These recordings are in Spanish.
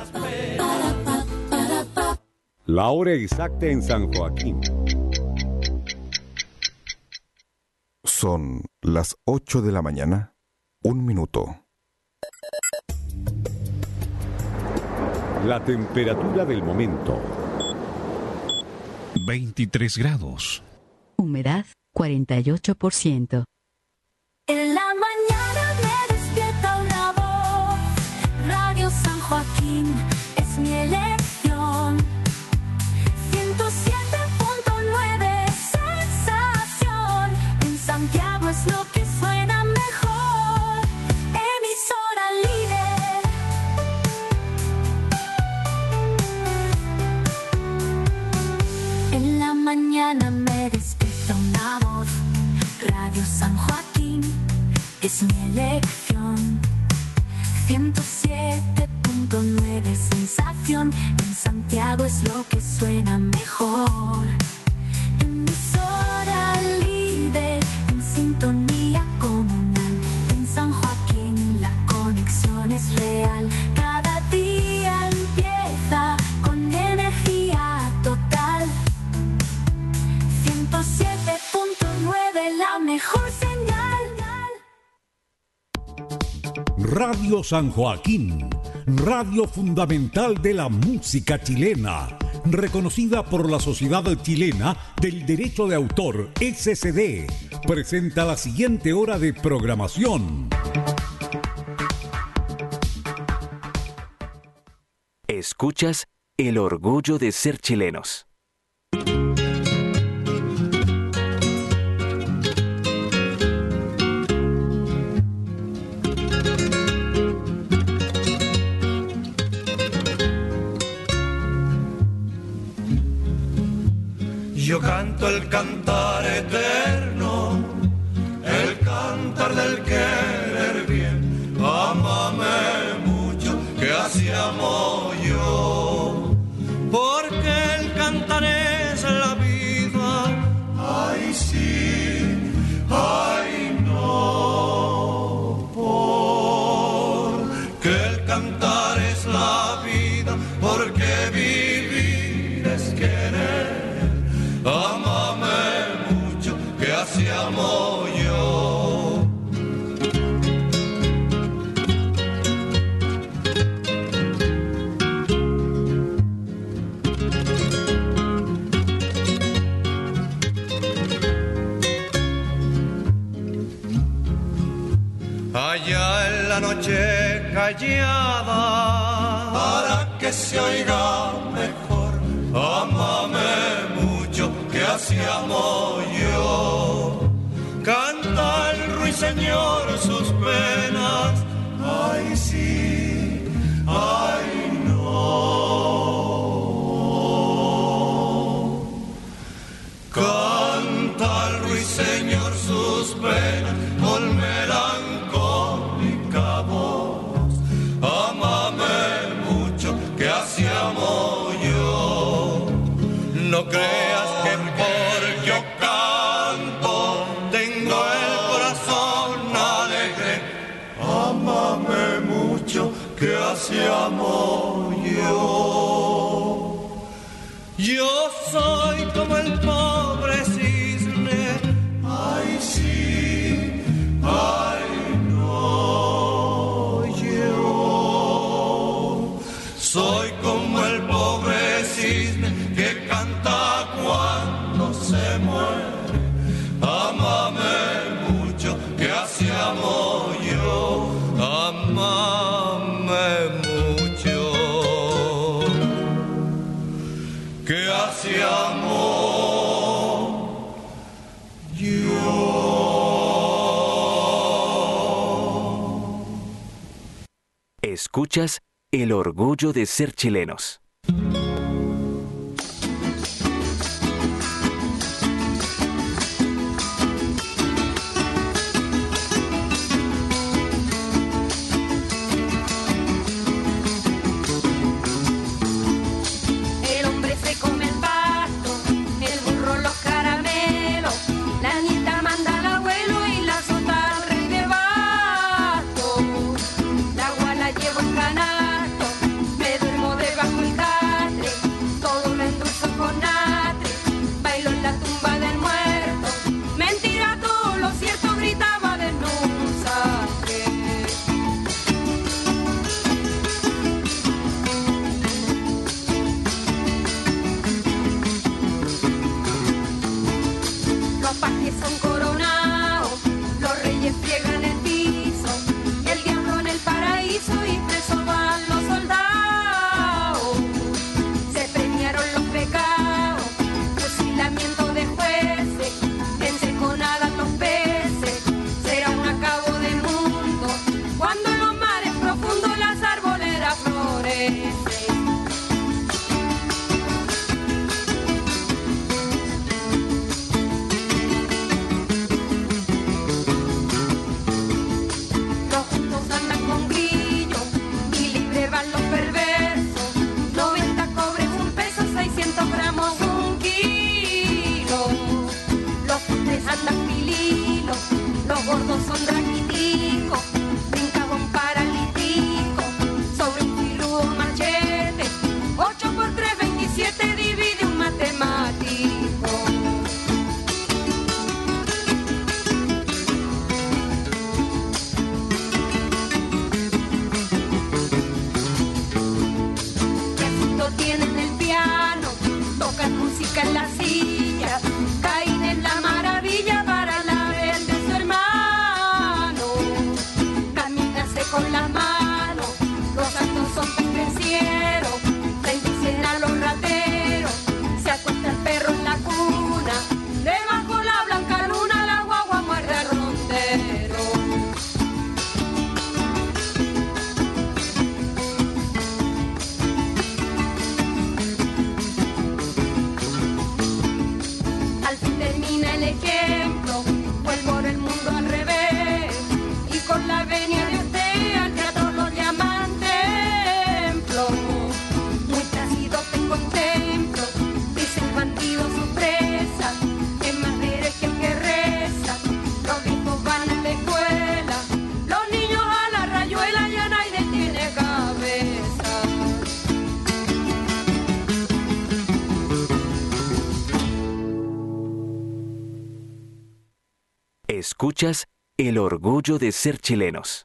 La hora exacta en San Joaquín. Son las 8 de la mañana, 1 minuto. La temperatura del momento. 23 grados. Humedad 48%. En la mañana me despierta una voz. Radio San Joaquín es mi elección. 107.9 sensación. En Santiago es lo que suena mejor. Emisora líder. En la mañana me despierta una voz. Radio San Joaquín es mi elección. 107.9 sensación. En Santiago es lo que suena mejor. Emisora líder en sintonía comunal. En San Joaquín la conexión es real. Cada día empieza con energía total. 107.9 la mejor señal. Radio San Joaquín, radio fundamental de la música chilena, reconocida por la Sociedad Chilena del Derecho de Autor, SCD, presenta la siguiente hora de programación. Escuchas El Orgullo de Ser Chilenos. Yo canto el cantar eterno, el cantar del querer bien. Ámame mucho, que así amo yo, porque el cantar es la vida. Ay sí, ay no, porque el cantar es la vida, porque vivir es querer. Ámame mucho, que así amo yo. Allá en la noche callada, para que se oiga mejor. Ámame mucho, que así amo yo. Canta el ruiseñor sus penas. Ay sí, ay no. Canta el ruiseñor sus penas con melancólica voz. Ámame mucho, que así amo yo. No creas que por yo canto tengo el corazón alegre. Ámame mucho, que así amo yo. Yo soy como el pobre cisne. Ay sí, ay no. Yo soy como el pobre cisne que canta cuando se muere. Ámame mucho, que así amo yo. Ámame mucho, que así amo yo. Escuchas El Orgullo de Ser Chilenos. La guala llevo en canasto, me duermo andan pililos, los gordos son raquiticos, brincaba un paralítico sobre un filudo machete. 8 por 3, 27 divide un matemático. Tienen el piano, tocan música en la silla, caen en la maravilla para la vez de su hermano. Camínase con las manos, los santos son pendencieros, bendicen a los rateros, se acuesta el perro en la cuna, debajo la blanca luna la guagua muerde al rondero. Ejemplo, vuelvo el mundo al revés y con la venia de usted al teatro lo llaman templo. Muy tracido te contemplo, dice el bandido su presa, es más derecho que reza. Los viejos van a la escuela, los niños a la rayuela, ya nadie tiene cabeza. Escuchas El orgullo de ser chilenos.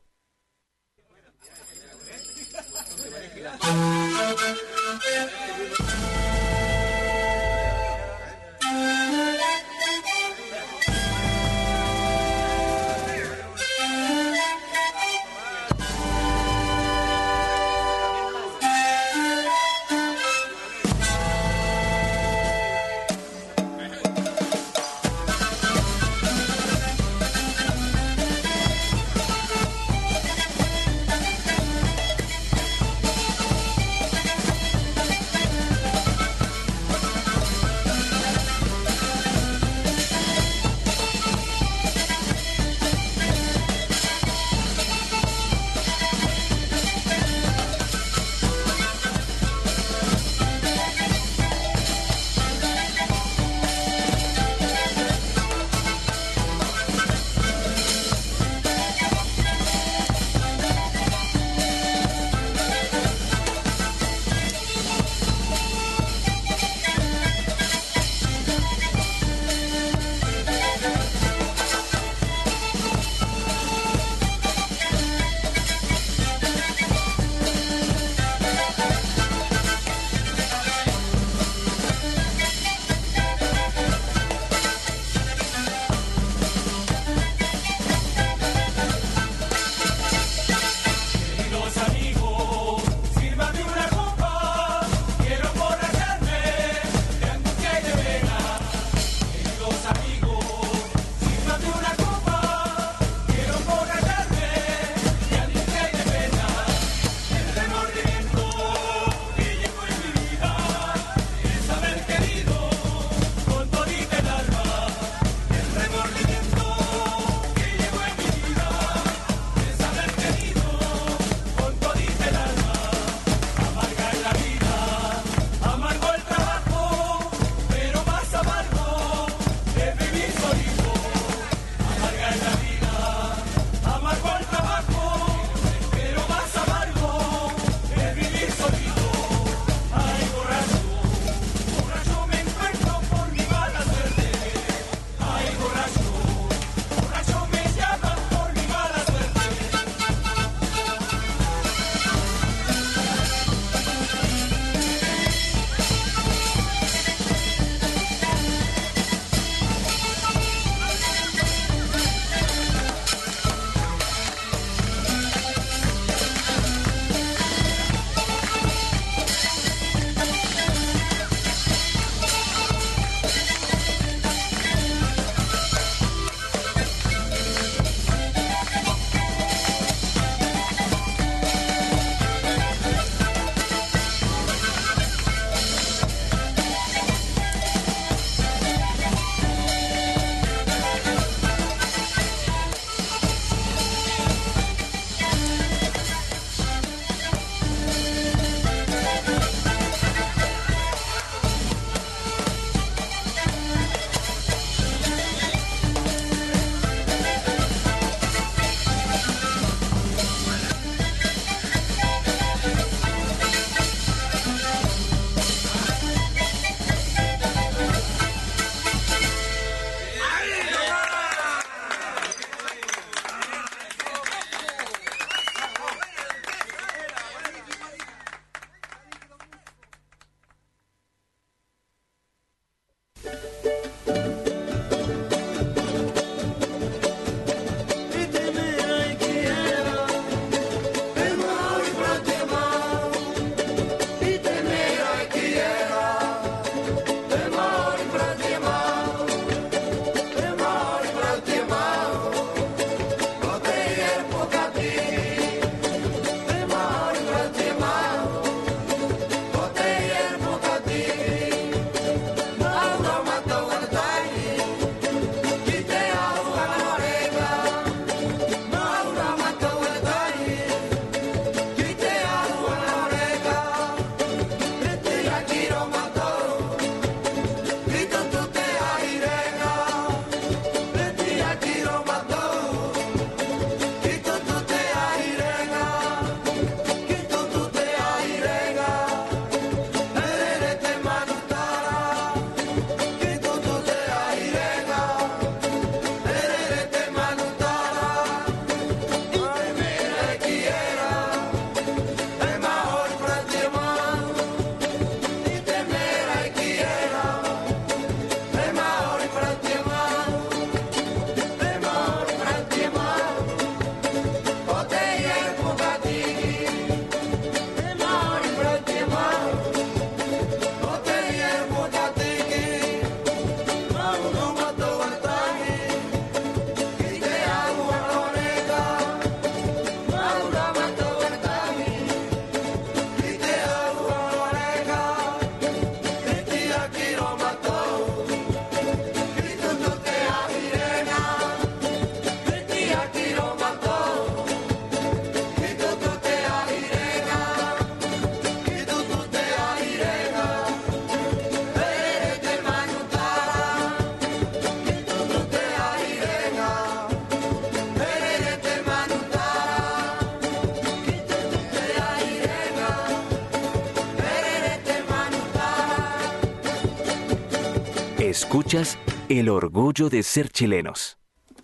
Escuchas El Orgullo de Ser Chilenos.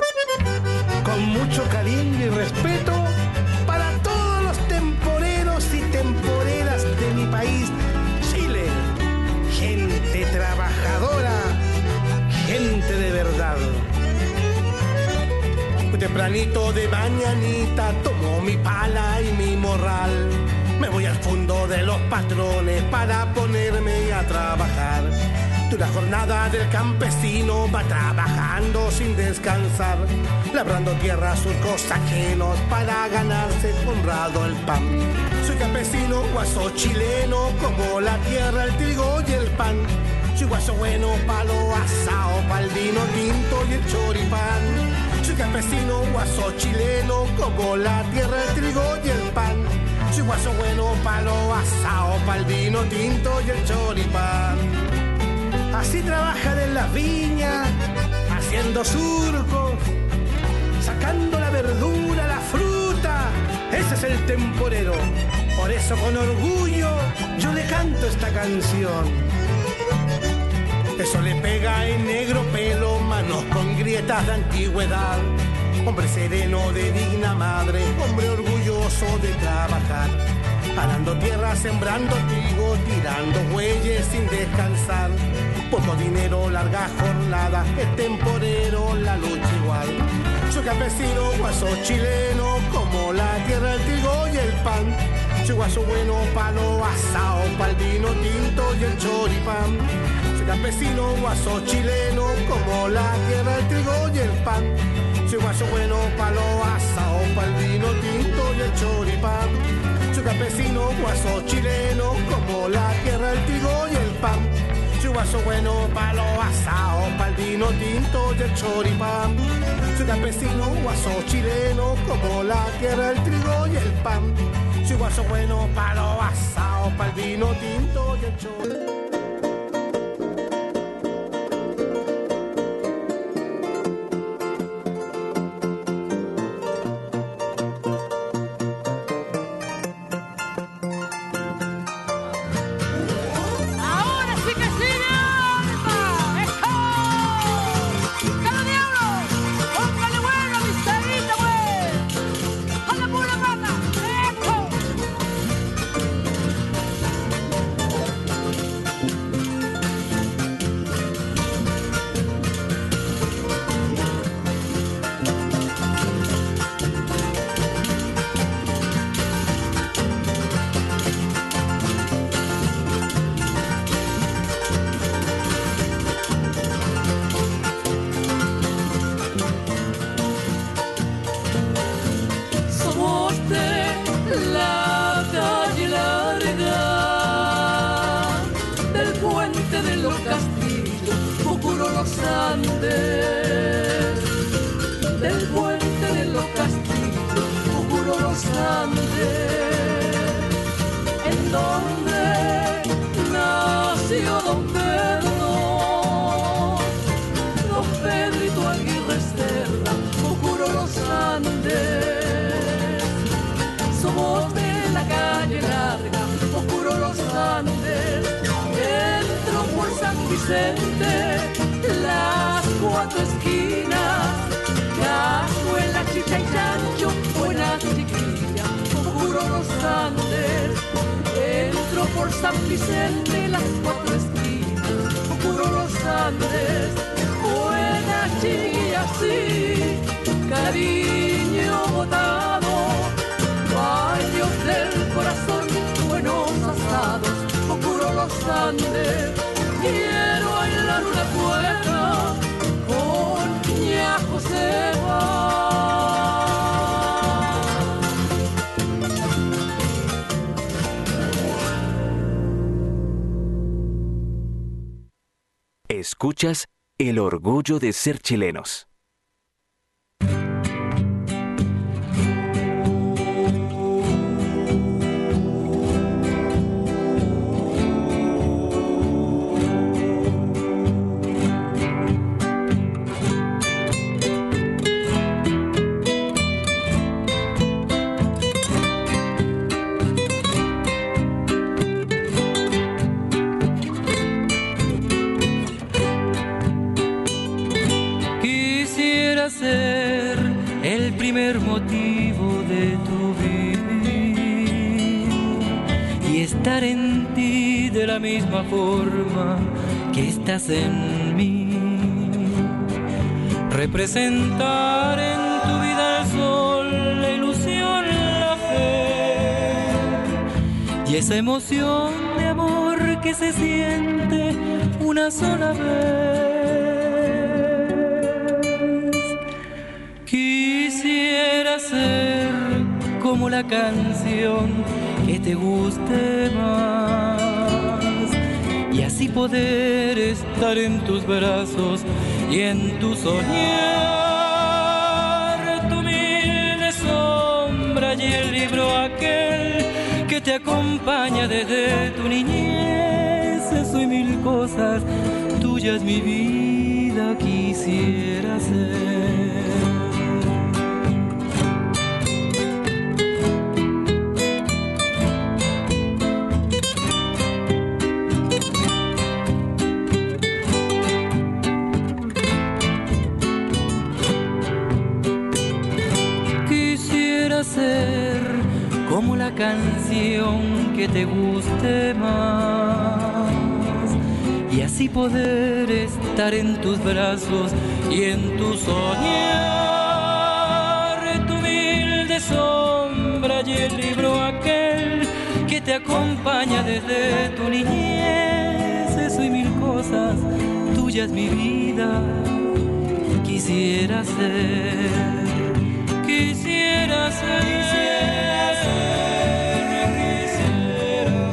Con mucho cariño y respeto para todos los temporeros y temporeras de mi país, Chile. Gente trabajadora, gente de verdad. Muy tempranito de mañanita tomo mi pala y mi morral. Me voy al fondo de los patrones para ponerme a trabajar. De una jornada del campesino va trabajando sin descansar, labrando tierras, surcos ajenos para ganarse honrado el pan. Soy campesino, guaso chileno, como la tierra, el trigo y el pan. Soy guaso bueno, palo asao, pa'l vino tinto y el choripán. Soy campesino, guaso chileno, como la tierra, el trigo y el pan. Soy guaso bueno, palo asao, pa'l vino tinto y el choripán. Así trabajan en las viñas, haciendo surcos, sacando la verdura, la fruta. Ese es el temporero. Por eso con orgullo yo le canto esta canción. Eso le pega en negro pelo, manos con grietas de antigüedad. Hombre sereno de digna madre, hombre orgulloso de trabajar. Arando tierra, sembrando trigo, tirando bueyes sin descansar. Poco dinero, larga jornada, es temporero, la lucha igual. Soy campesino, guaso chileno, como la tierra, el trigo y el pan. Soy guaso bueno, palo asao, pa'l vino tinto y el choripán. Soy campesino, guaso chileno, como la tierra, el trigo y el pan. Soy guaso bueno, palo asao, pa'l vino tinto y el choripán. Soy campesino, guaso chileno, como la tierra, el trigo y el pan. Soy guaso bueno, palo asao, pa'l vino tinto y el choripán. Soy campesino, guaso chileno, como la tierra, el trigo y el pan. Soy guaso bueno, palo asao, pa'l vino tinto y el choripán. Andes, del puente de los castillos, juro los Andes, en donde nació Don Pedrito Aguirre Cerda, juro los Andes, somos de la calle larga, juro los Andes, entro por San Vicente, las cuatro esquinas, cazuela, chicha y chancho, buenas chiquillas, juro los Andes, entro por San Vicente, las cuatro esquinas, juro los Andes, buenas chiquillas, sí, cariño botado, baños del corazón, buenos asados, juro los Andes, quiero bailar una cueca con ña Josefa. Escuchas El orgullo de ser chilenos. Ser el primer motivo de tu vivir y estar en ti de la misma forma que estás en mí, representar en tu vida el sol, la ilusión, la fe y esa emoción de amor que se siente una sola vez. Quisiera ser como la canción que te guste más y así poder estar en tus brazos y en tu soñar, tu humilde sombra y el libro aquel que te acompaña desde tu niñez. Eso y mil cosas tuyas mi vida quisiera ser. Ser como la canción que te guste más y así poder estar en tus brazos y en tu soñar, tu humilde sombra y el libro aquel que te acompaña desde tu niñez. Eso y mil cosas tuyas mi vida quisiera ser. Quisiera ser, quisiera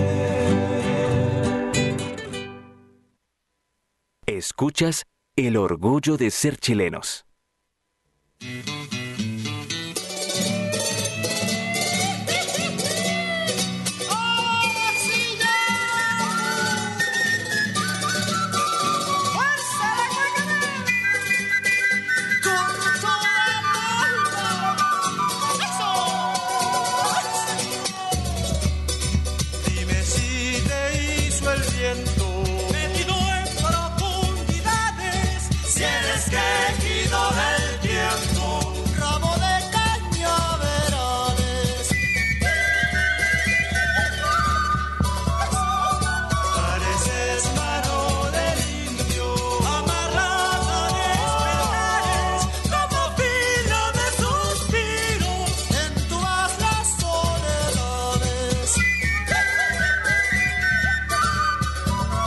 ser. Escuchas El orgullo de ser chilenos. Metido en profundidades, si eres quejido del tiempo, ramo de cañaverales. Pareces mano del indio, amarrada de esperares, como filo de suspiros, en todas las soledades.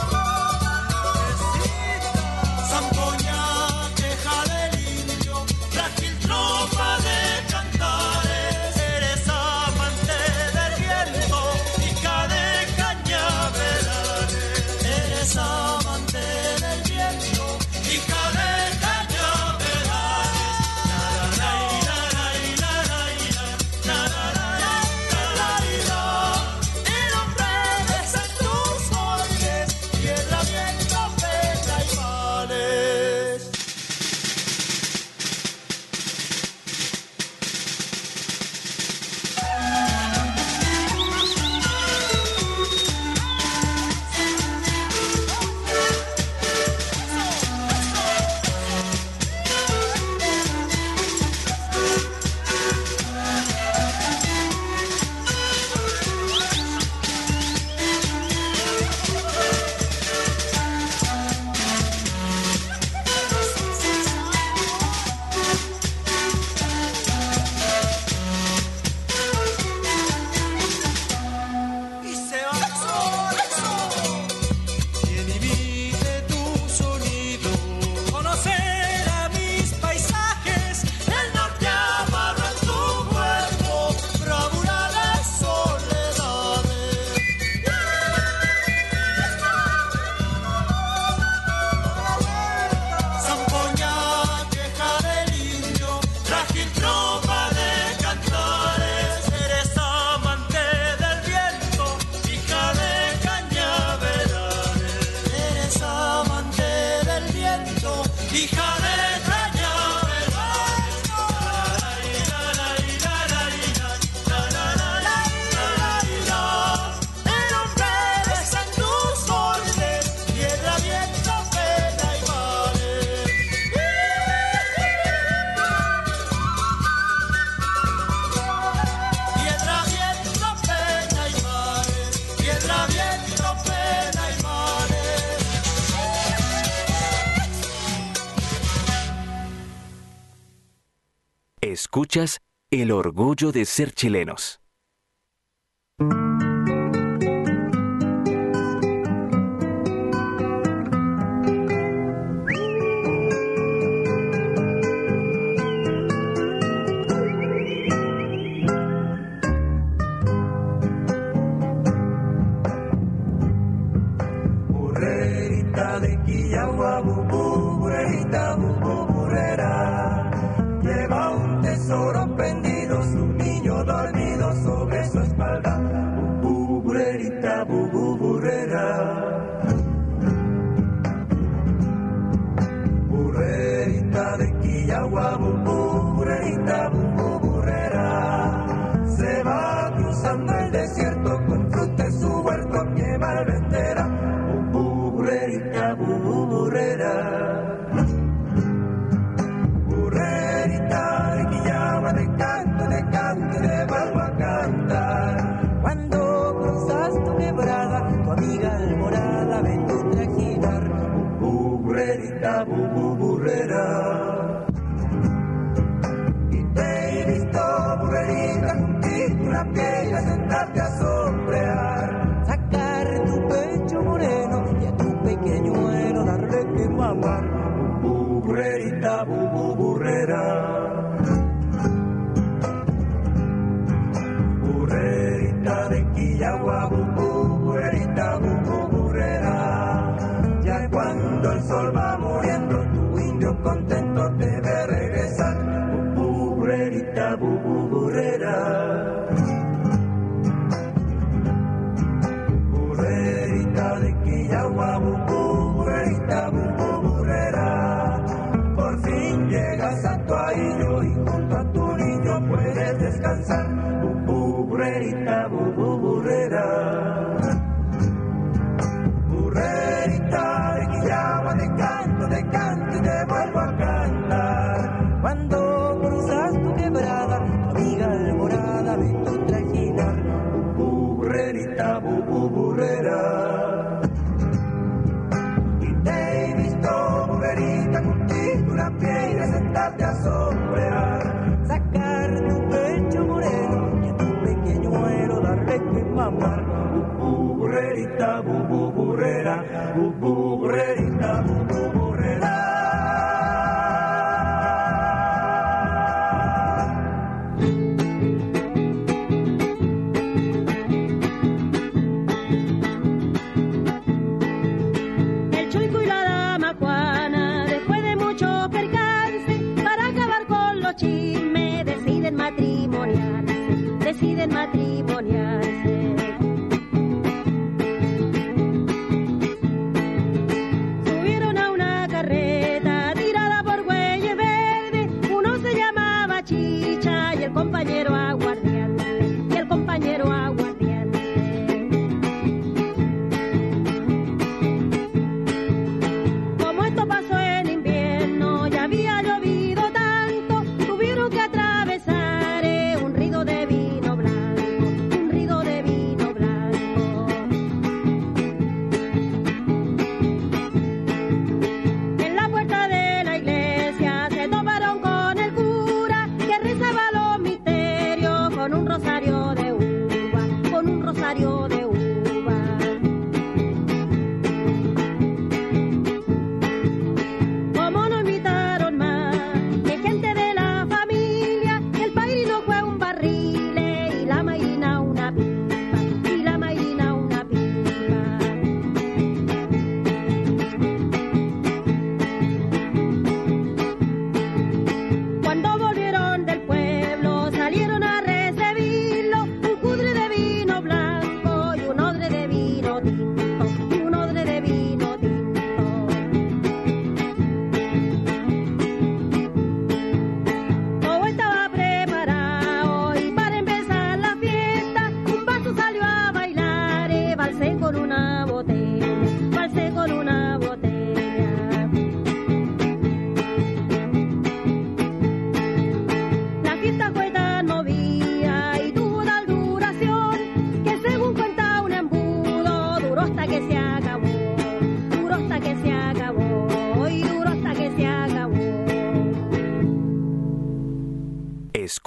Escuchas El Orgullo de Ser Chilenos. Burrerita de Quillagua, burrerita, burrera, lleva un tesoro pendido, su niño dormido sobre su espalda. Burrerita, burrera, burrerita de Quillagua, burrerita, burrera, se va cruzando el desierto con fruta en su huerto que malvendera. Burrerita, burrera, burrerita de Quillagua, de canto, de vuelvo a cantar. Cuando cruzas tu quebrada, tu amiga alborada ven tu trajinar. Burrerita, burrera, y te he visto, burrerita, juntito una piedra, sentarte a sombrear, sacar tu pecho moreno y a tu pequeñuelo darle que mamar. Burrerita, burrera, burrerita de Quillagua, burrerita, burrera, ya cuando el sol va muriendo tu indio contento te ve regresar. Burrerita, burrera, burrerita de Quillagua, burrerita, burrera, por fin llegas a tu aillo y junto a tu niño puedes descansar. Burrerita, burrera, burrerita de Quillagua, de canto y te vuelvo a cantar. Cuando cruzas tu quebrada, tu amiga alborada ven tu trajinar. Burrerita, burrera, y te he visto, burrerita, contigo una piedra, sentarte a sombrear, sacar tu pecho moreno y a tu pequeñuelo darle que mamar. Burrerita, burrera, burrerita, burrera. El Chuico y la dama Juana, después de mucho percance, para acabar con los chismes, deciden matrimoniarse. Subieron a una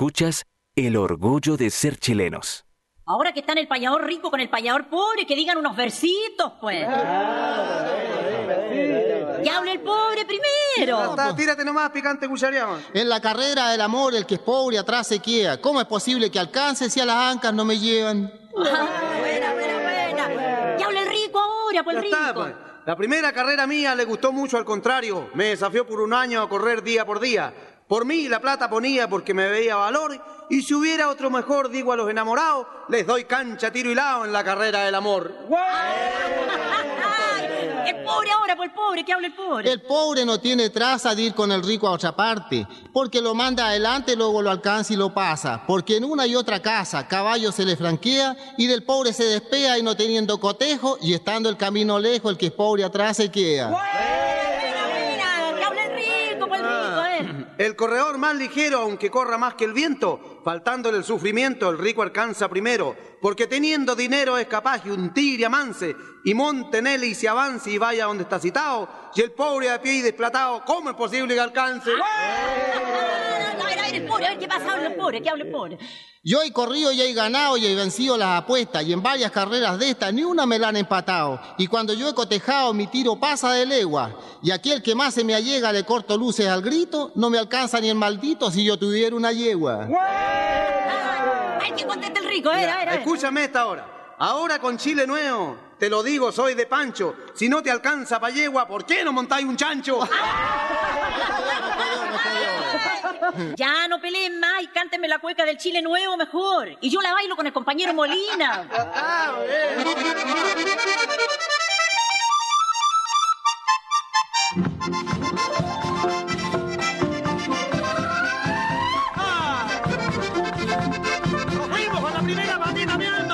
Escuchas El Orgullo de Ser Chilenos. Ahora que están el payador rico con el payador pobre, que digan unos versitos, pues. ¡Que hable el pobre primero! Tírate nomás, picante cuchareado. En la carrera del amor, el que es pobre atrás se queda. ¿Cómo es posible que alcance si a las ancas no me llevan? Buena. ¡Que hable el rico ahora, pues el rico! Está, pues. La primera carrera mía le gustó mucho, al contrario. Me desafió por un año a correr día por día. Por mí la plata ponía porque me veía valor. Y si hubiera otro mejor, digo a los enamorados, les doy cancha, tiro y lao en la carrera del amor. El pobre ahora, pues el pobre, que hable el pobre. El pobre no tiene traza de ir con el rico a otra parte, porque lo manda adelante, luego lo alcanza y lo pasa, porque en una y otra casa caballo se le franquea y del pobre se despea y no teniendo cotejo y estando el camino lejos, el que es pobre atrás se queda. Mira, que hable el rico, pues el rico, a ver. El corredor más ligero, aunque corra más que el viento, faltándole el sufrimiento, el rico alcanza primero, porque teniendo dinero es capaz de hundir y amance, y monte en él y se avance y vaya donde está citado, y el pobre a pie y desplatado, ¿cómo es posible que alcance? A ver, el pobre, a ver qué pasa, hable el pobre, que hable el pobre. Yo he corrido y he ganado y he vencido las apuestas y en varias carreras de estas ni una me la han empatado. Y cuando yo he cotejado mi tiro pasa de legua. Y aquí el que más se me allega le corto luces al grito, no me alcanza ni el maldito si yo tuviera una yegua. Ay, que conteste el rico, a ver. Escúchame esta hora. Ahora con Chile nuevo, te lo digo, soy de Pancho. Si no te alcanza pa' yegua, ¿por qué no montáis un chancho? Ya no peleen más y cántenme la cueca del Chile Nuevo mejor. Y yo la bailo con el compañero Molina. ¡Nos fuimos con la primera patita, mi alma!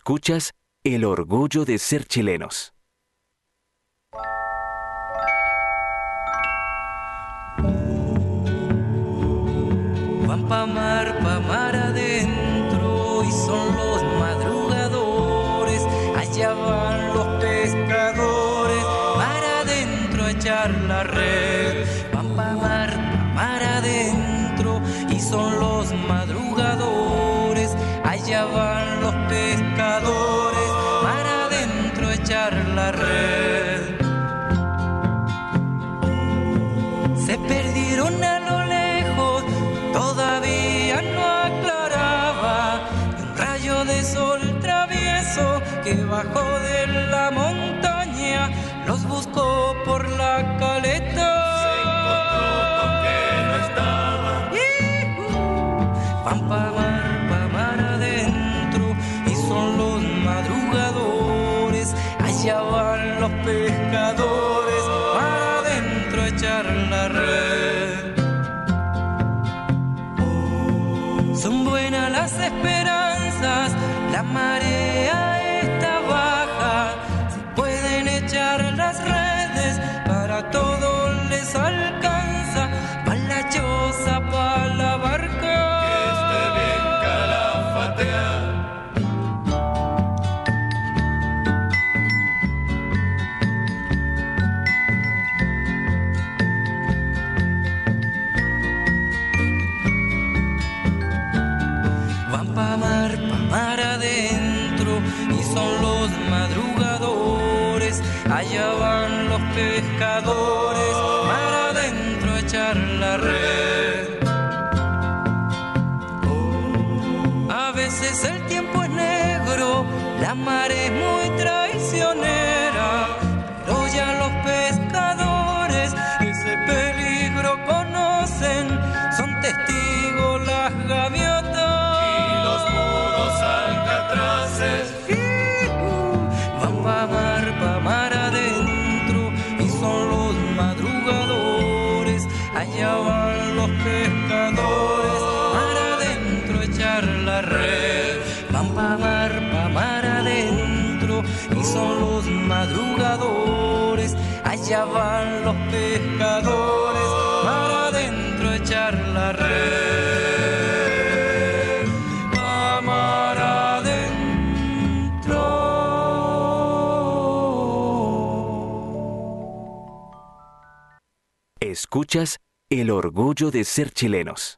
Escuchas El orgullo de ser chilenos. Van pa' mar adentro y son los madrugadores. Allá van los pescadores, mar adentro a echar la red. Van pa' mar adentro y son los madrugadores. Allá van los pescadores, mar adentro a echar la red. Se perdieron a lo lejos, todavía no aclaraba, y un rayo de sol travieso que bajó de la montaña los buscó por la caleta. Se encontró con que no estaba. Van pa' mar adentro y son los madrugadores. Allá van los pescadores, mar adentro a echar la red. Son buenas las esperanzas, la marea está baja. Se pueden echar las redes, para todo les alcanza. Pa' la choza, pa' la barca, que esté bien calafatea. Pa' mar adentro y son los madrugadores. Allá van los pescadores, mar adentro a echar la red. A veces el tiempo es negro, la mar es muy traicionera, pero ya los pescadores ese peligro conocen, son testigos las gaviotas. Van pa' mar adentro y son los madrugadores. Allá van los pescadores, mar adentro a echar la red. Van pa' mar adentro y son los madrugadores. Allá van los pescadores, mar adentro a echar la red. Escuchas El orgullo de ser chilenos.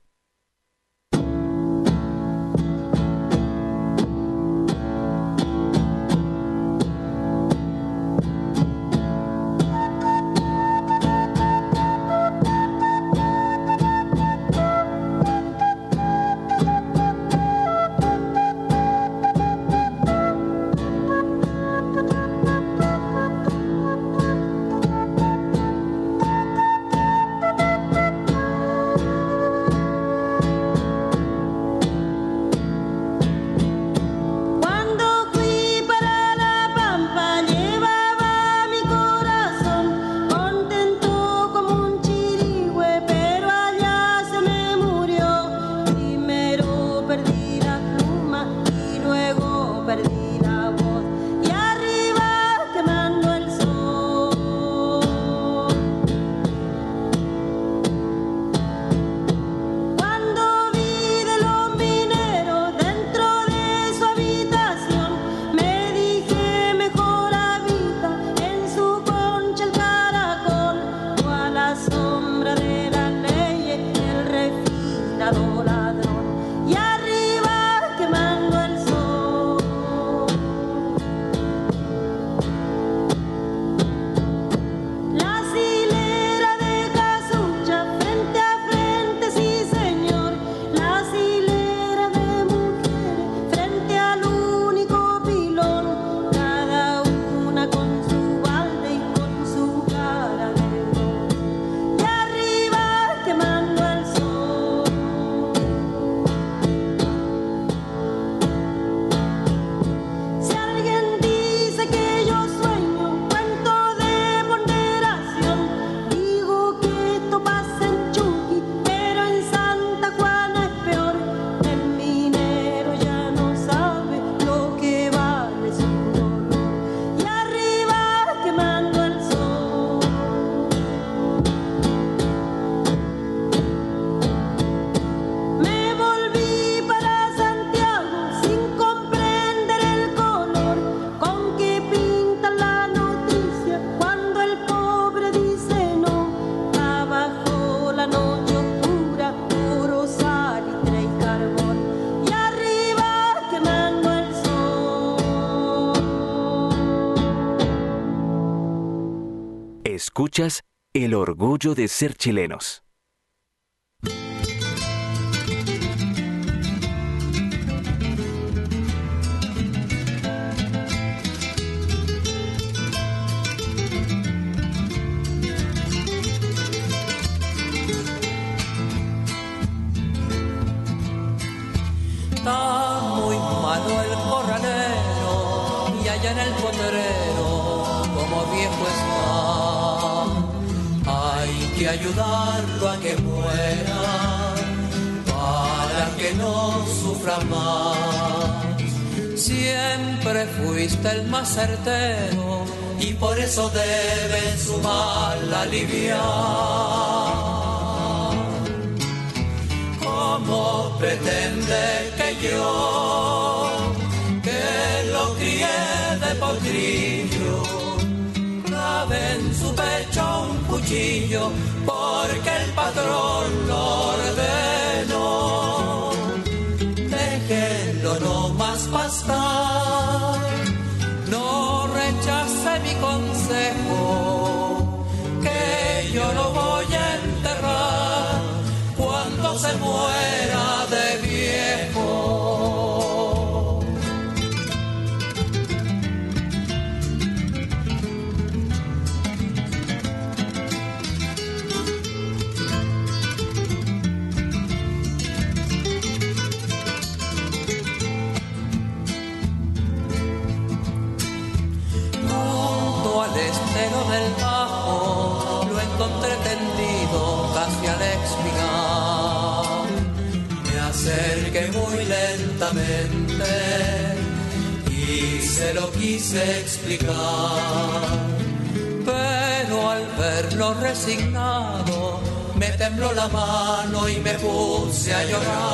Escuchas El Orgullo de Ser Chilenos. Está muy malo el corralero y allá en el potrero como viejo está. Hay que ayudarlo a que muera para que no sufra más. Siempre fuiste el más certero y por eso deben su mal aliviar. ¿Cómo pretende que yo, que lo crié de potrillo, clave en su pecho un cuchillo porque el patrón lo ordenó? Déjenlo no más pastar, no rechace mi consejo, que yo lo voy a enterrar cuando se muera de viejo. Junto al estero del Bajo lo encontré tendido casi al expirar. Me acerqué muy lentamente y se lo quise explicar, pero al verlo resignado me tembló la mano y me puse a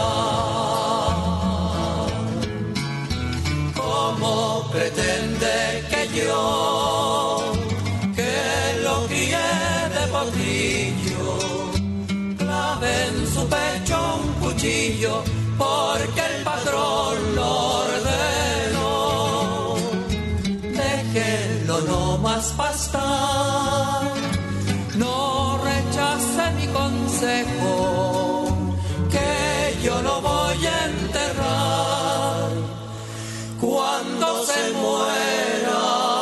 llorar. ¿Cómo pretende que yo, que lo crié de potrillo, clave en su pecho un cuchillo porque el patrón lo ordenó? Déjenlo no más pastar, no rechace mi consejo, que yo lo voy a enterrar cuando se muera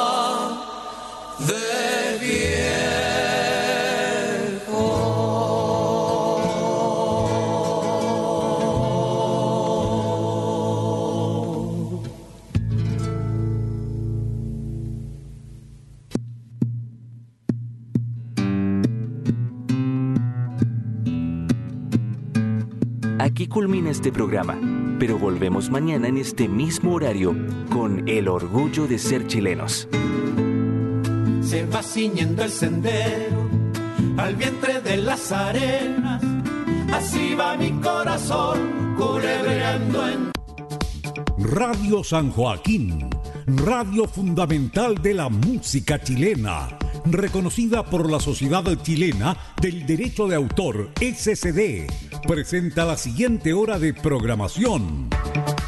de viejo. Aquí culmina este programa, pero volvemos mañana en este mismo horario con El Orgullo de Ser Chilenos. Se va ciñendo el sendero al vientre de las arenas, así va mi corazón culebreando en... Radio San Joaquín, radio fundamental de la música chilena, reconocida por la Sociedad Chilena del Derecho de Autor, SCD, presenta la siguiente hora de programación.